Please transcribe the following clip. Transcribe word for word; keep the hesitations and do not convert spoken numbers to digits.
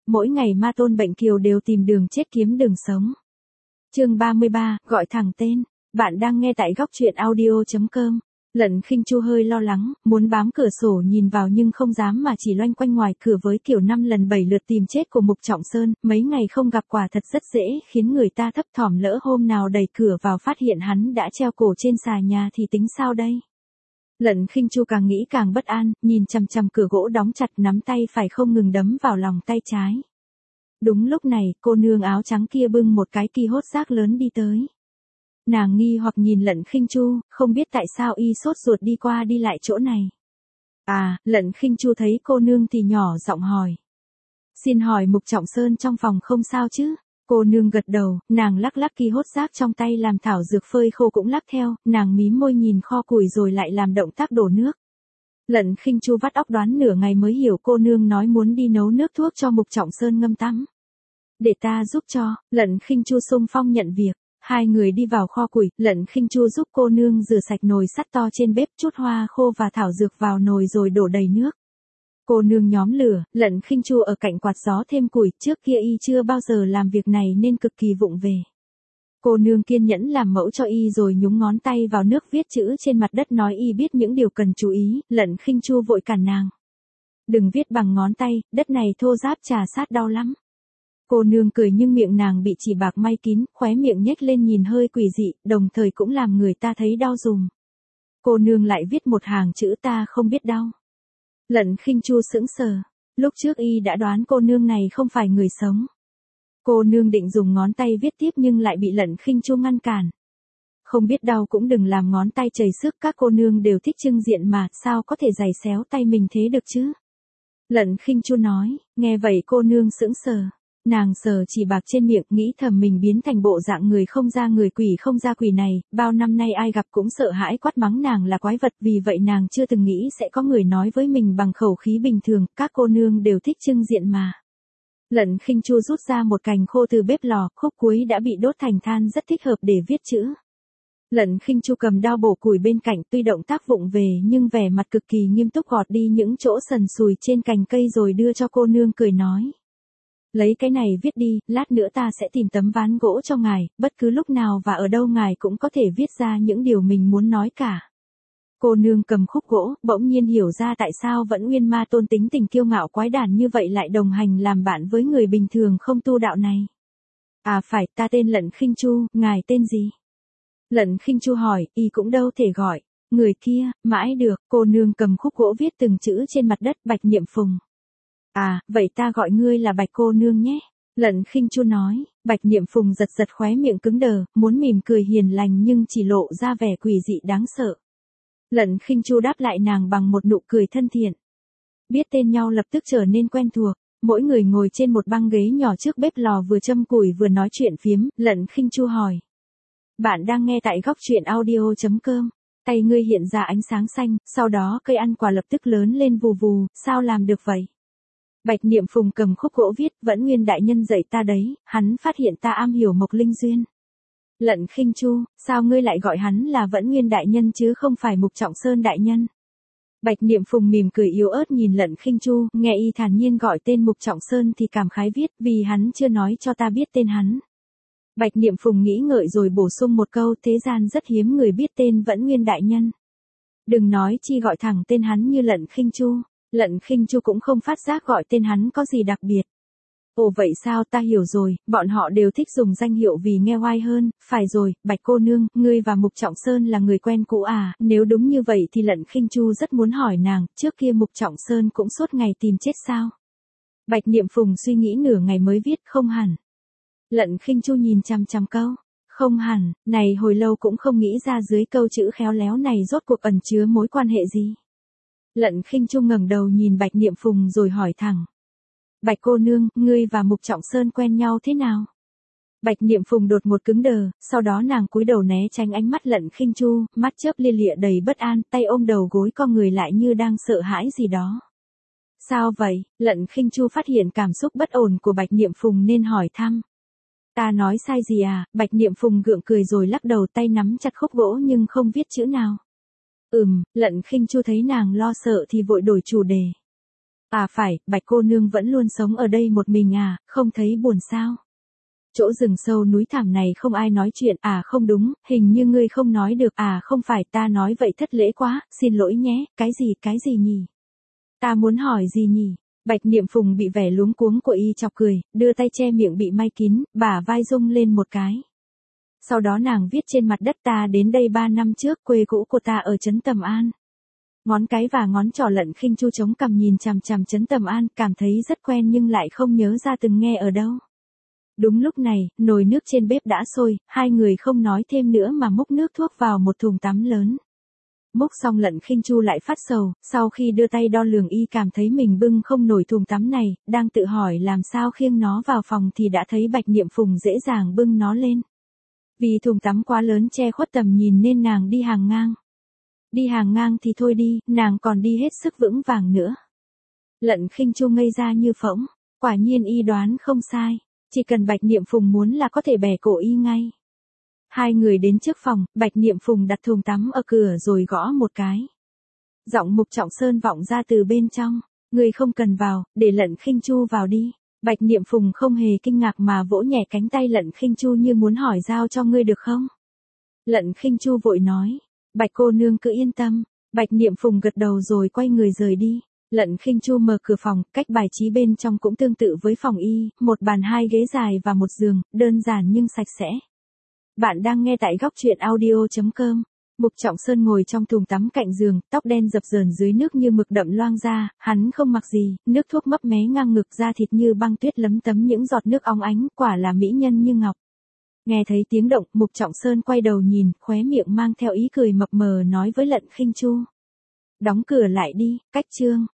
mỗi ngày ma tôn bệnh kiều đều tìm đường chết kiếm đường sống. Chương ba mươi ba, gọi thẳng tên. Bạn đang nghe tại góc truyện audio chấm com. Lận Khinh Chu hơi lo lắng, muốn bám cửa sổ nhìn vào nhưng không dám mà chỉ loanh quanh ngoài cửa với kiểu năm lần bảy lượt tìm chết của Mục Trọng Sơn, mấy ngày không gặp quả thật rất dễ khiến người ta thấp thỏm, lỡ hôm nào đẩy cửa vào phát hiện hắn đã treo cổ trên xà nhà thì tính sao đây? Lận Khinh Chu càng nghĩ càng bất an, nhìn chằm chằm cửa gỗ đóng chặt, nắm tay phải không ngừng đấm vào lòng tay trái. Đúng lúc này, cô nương áo trắng kia bưng một cái ki hốt rác lớn đi tới. Nàng nghi hoặc nhìn Lận Khinh Chu, không biết tại sao y sốt ruột đi qua đi lại chỗ này. À, Lận Khinh Chu thấy cô nương thì nhỏ giọng hỏi. Xin hỏi Mục Trọng Sơn trong phòng không sao chứ? Cô nương gật đầu, nàng lắc lắc ki hốt rác trong tay làm thảo dược phơi khô cũng lắc theo, nàng mím môi nhìn kho củi rồi lại làm động tác đổ nước. Lận Khinh Chu vắt óc đoán nửa ngày mới hiểu cô nương nói muốn đi nấu nước thuốc cho Mục Trọng Sơn ngâm tắm. Để ta giúp cho, Lận Khinh Chu xung phong nhận việc. Hai người đi vào kho củi, Lận Khinh Chu giúp cô nương rửa sạch nồi sắt to trên bếp, chút hoa khô và thảo dược vào nồi rồi đổ đầy nước. Cô nương nhóm lửa, Lận Khinh Chu ở cạnh quạt gió thêm củi, trước kia y chưa bao giờ làm việc này nên cực kỳ vụng về. Cô nương kiên nhẫn làm mẫu cho y rồi nhúng ngón tay vào nước viết chữ trên mặt đất nói y biết những điều cần chú ý, Lận Khinh Chu vội cản nàng. Đừng viết bằng ngón tay, đất này thô ráp trà sát đau lắm. Cô nương cười nhưng miệng nàng bị chỉ bạc may kín, khóe miệng nhếch lên nhìn hơi quỷ dị, đồng thời cũng làm người ta thấy đau dùm. Cô nương lại viết một hàng chữ ta không biết đau. Lận Khinh Chu sững sờ, lúc trước y đã đoán cô nương này không phải người sống. Cô nương định dùng ngón tay viết tiếp nhưng lại bị Lận Khinh Chu ngăn cản. Không biết đau cũng đừng làm ngón tay chảy xước, các cô nương đều thích trưng diện mà, sao có thể giày xéo tay mình thế được chứ? Lận Khinh Chu nói, nghe vậy cô nương sững sờ. Nàng sờ chỉ bạc trên miệng, nghĩ thầm mình biến thành bộ dạng người không ra người quỷ không ra quỷ này, bao năm nay ai gặp cũng sợ hãi quát mắng nàng là quái vật, vì vậy nàng chưa từng nghĩ sẽ có người nói với mình bằng khẩu khí bình thường, các cô nương đều thích trưng diện mà. Lận Khinh Chu rút ra một cành khô từ bếp lò, khúc cuối đã bị đốt thành than, rất thích hợp để viết chữ. Lận Khinh Chu cầm dao bổ củi bên cạnh, tuy động tác vụng về nhưng vẻ mặt cực kỳ nghiêm túc, gọt đi những chỗ sần sùi trên cành cây rồi đưa cho cô nương, cười nói. Lấy cái này viết đi, lát nữa ta sẽ tìm tấm ván gỗ cho ngài, bất cứ lúc nào và ở đâu ngài cũng có thể viết ra những điều mình muốn nói cả. Cô nương cầm khúc gỗ, bỗng nhiên hiểu ra tại sao Vẫn Nguyên Ma Tôn tính tình kiêu ngạo quái đản như vậy lại đồng hành làm bạn với người bình thường không tu đạo này. À phải, ta tên Lận Khinh Chu, ngài tên gì? Lận Khinh Chu hỏi, y cũng đâu thể gọi. Người kia, mãi được, cô nương cầm khúc gỗ viết từng chữ trên mặt đất, Bạch Niệm Phùng. À, vậy ta gọi ngươi là Bạch cô nương nhé. Lận Khinh Chu nói, Bạch Niệm Phùng giật giật khóe miệng cứng đờ, muốn mỉm cười hiền lành nhưng chỉ lộ ra vẻ quỷ dị đáng sợ. Lận Khinh Chu đáp lại nàng bằng một nụ cười thân thiện. Biết tên nhau lập tức trở nên quen thuộc, mỗi người ngồi trên một băng ghế nhỏ trước bếp lò vừa châm củi vừa nói chuyện phiếm, Lận Khinh Chu hỏi. Bạn đang nghe tại góc truyện audio chấm com. Tay ngươi hiện ra ánh sáng xanh, sau đó cây ăn quả lập tức lớn lên vù vù, sao làm được vậy? Bạch Niệm Phùng cầm khúc gỗ viết, Vẫn Nguyên đại nhân dạy ta đấy, hắn phát hiện ta am hiểu mộc linh duyên. Lận Khinh Chu, sao ngươi lại gọi hắn là Vẫn Nguyên đại nhân chứ không phải Mục Trọng Sơn đại nhân? Bạch Niệm Phùng mỉm cười yếu ớt nhìn Lận Khinh Chu, nghe y thản nhiên gọi tên Mục Trọng Sơn thì cảm khái viết, vì hắn chưa nói cho ta biết tên hắn. Bạch Niệm Phùng nghĩ ngợi rồi bổ sung một câu, thế gian rất hiếm người biết tên Vẫn Nguyên đại nhân. Đừng nói chi gọi thẳng tên hắn như Lận Khinh Chu. Lận Khinh Chu cũng không phát giác gọi tên hắn có gì đặc biệt. Ồ vậy sao, ta hiểu rồi, bọn họ đều thích dùng danh hiệu vì nghe oai hơn, phải rồi, Bạch cô nương, ngươi và Mục Trọng Sơn là người quen cũ à, nếu đúng như vậy thì Lận Khinh Chu rất muốn hỏi nàng, trước kia Mục Trọng Sơn cũng suốt ngày tìm chết sao? Bạch Niệm Phùng suy nghĩ nửa ngày mới viết, không hẳn. Lận Khinh Chu nhìn chằm chằm câu, không hẳn, này hồi lâu cũng không nghĩ ra dưới câu chữ khéo léo này rốt cuộc ẩn chứa mối quan hệ gì. Lận Khinh Chu ngẩng đầu nhìn Bạch Niệm Phùng rồi hỏi thẳng. Bạch cô nương, ngươi và Mục Trọng Sơn quen nhau thế nào? Bạch Niệm Phùng đột ngột cứng đờ, sau đó nàng cúi đầu né tránh ánh mắt Lận Khinh Chu, mắt chớp lia lịa đầy bất an, tay ôm đầu gối co người lại như đang sợ hãi gì đó. Sao vậy? Lận Khinh Chu phát hiện cảm xúc bất ổn của Bạch Niệm Phùng nên hỏi thăm. Ta nói sai gì à? Bạch Niệm Phùng gượng cười rồi lắc đầu, tay nắm chặt khúc gỗ nhưng không viết chữ nào. Ừm, Lận Khinh Chu thấy nàng lo sợ thì vội đổi chủ đề. À phải, Bạch cô nương vẫn luôn sống ở đây một mình à, không thấy buồn sao? Chỗ rừng sâu núi thẳm này không ai nói chuyện, à không đúng, hình như ngươi không nói được, à không phải, ta nói vậy thất lễ quá, xin lỗi nhé, cái gì, cái gì nhỉ? Ta muốn hỏi gì nhỉ? Bạch Niệm Phùng bị vẻ luống cuống của y chọc cười, đưa tay che miệng bị may kín, bả vai rung lên một cái. Sau đó nàng viết trên mặt đất, ta đến đây ba năm trước, quê cũ của ta ở trấn Tầm An. Ngón cái và ngón trỏ Lận Khinh Chu chống cằm nhìn chằm chằm trấn Tầm An, cảm thấy rất quen nhưng lại không nhớ ra từng nghe ở đâu. Đúng lúc này, nồi nước trên bếp đã sôi, hai người không nói thêm nữa mà múc nước thuốc vào một thùng tắm lớn. Múc xong Lận Khinh Chu lại phát sầu, sau khi đưa tay đo lường y cảm thấy mình bưng không nổi thùng tắm này, đang tự hỏi làm sao khiêng nó vào phòng thì đã thấy Bạch Niệm Phùng dễ dàng bưng nó lên. Vì thùng tắm quá lớn che khuất tầm nhìn nên nàng đi hàng ngang. Đi hàng ngang thì thôi đi, nàng còn đi hết sức vững vàng nữa. Lận Khinh Chu ngây ra như phỗng, quả nhiên y đoán không sai, chỉ cần Bạch Niệm Phùng muốn là có thể bẻ cổ y ngay. Hai người đến trước phòng, Bạch Niệm Phùng đặt thùng tắm ở cửa rồi gõ một cái. Giọng Mục Trọng Sơn vọng ra từ bên trong, người không cần vào, để Lận Khinh Chu vào đi. Bạch Niệm Phùng không hề kinh ngạc mà vỗ nhẹ cánh tay Lận Khinh Chu như muốn hỏi giao cho ngươi được không? Lận Khinh Chu vội nói, Bạch cô nương cứ yên tâm. Bạch Niệm Phùng gật đầu rồi quay người rời đi. Lận Khinh Chu mở cửa phòng, cách bài trí bên trong cũng tương tự với phòng y, một bàn hai ghế dài và một giường, đơn giản nhưng sạch sẽ. Bạn đang nghe tại góc truyện audio chấm com. Mục Trọng Sơn ngồi trong thùng tắm cạnh giường, tóc đen dập dờn dưới nước như mực đậm loang ra, hắn không mặc gì, nước thuốc mấp mé ngang ngực, da thịt như băng tuyết lấm tấm những giọt nước óng ánh, quả là mỹ nhân như ngọc. Nghe thấy tiếng động, Mục Trọng Sơn quay đầu nhìn, khóe miệng mang theo ý cười mập mờ nói với Lận Khinh Chu. Đóng cửa lại đi, cách chương.